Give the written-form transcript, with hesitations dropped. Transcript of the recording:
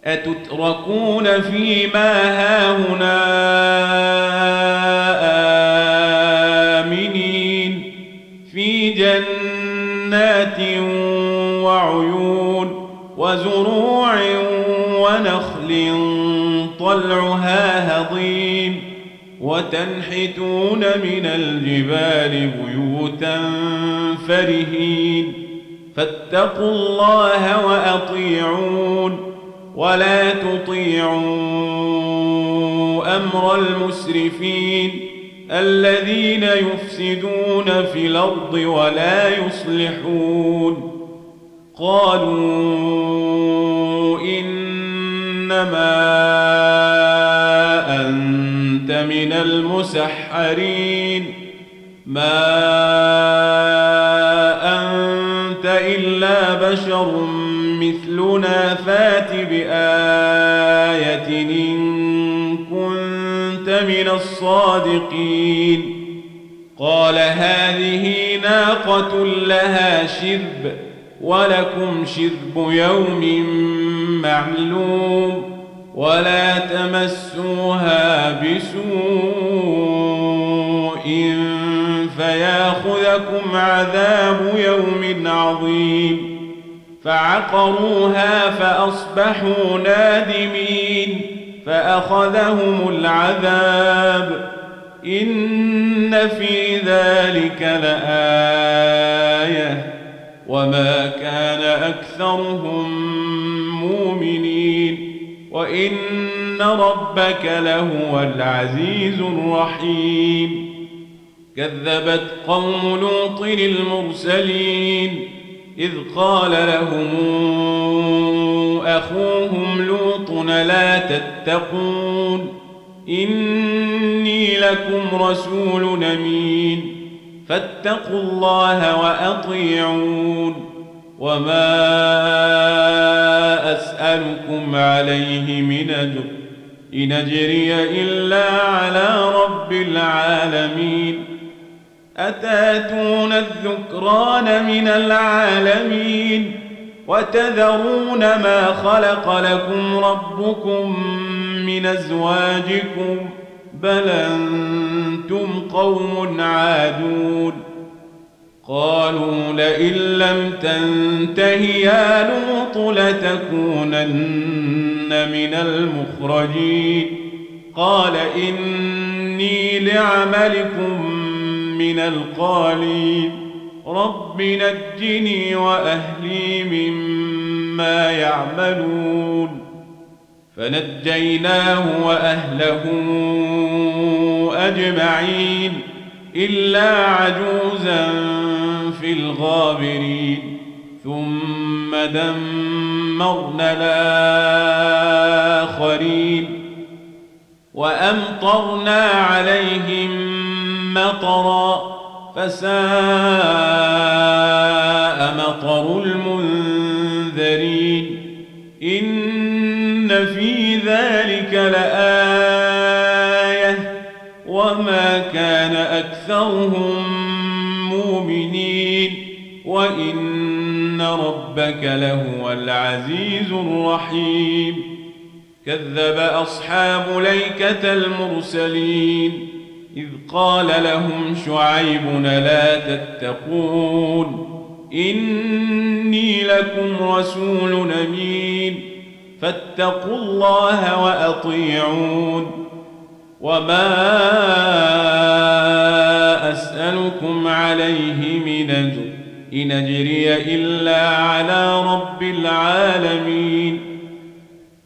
أتتركون فيما هاهنا آمنين في جنات وعيون وزروع ونخل طلعها هضيم وتنحتون من الجبال بيوتا فرهين فاتقوا الله وأطيعون ولا تطيعوا أمر المسرفين الذين يفسدون في الأرض ولا يصلحون قالوا إنما أنت من المسحرين ما أنت إلا بشر مثلنا فات بآية إن كنت من الصادقين قال هذه ناقة لها شرب ولكم شرب يوم معلوم ولا تمسوها بسوء فياخذكم عذاب يوم عظيم فعقروها فأصبحوا نادمين فأخذهم العذاب إن في ذلك لآية وما كان أكثرهم مؤمنين وإن ربك لهو العزيز الرحيم كذبت قوم لوط المرسلين إذ قال لهم أخوهم لوط لا تتقون إني لكم رسول أمين فاتقوا الله وأطيعون وما أسألكم عليه من أجر إن أجري إلا على رب العالمين أتاتون الذكران من العالمين وتذرون ما خلق لكم ربكم من أزواجكم بل أنتم قوم عادون قالوا لئن لم تنته يا لوط لتكونن من المخرجين قال إني لعملكم من القالين رب نجني وأهلي مما يعملون فنجيناه وأهله أجمعين إلا عجوزا في الغابرين ثم دمرنا الآخرين وأمطرنا عليهم مطرا فساء مطر المنذرين إن في ذلك لآية وما كان أكثرهم مؤمنين وإن ربك لهو العزيز الرحيم كذب أصحاب الأيكة المرسلين إذ قال لهم شعيب لا تتقون إني لكم رسول أمين فاتقوا الله وأطيعون وما أسألكم عليه من أجر إن أجري إلا على رب العالمين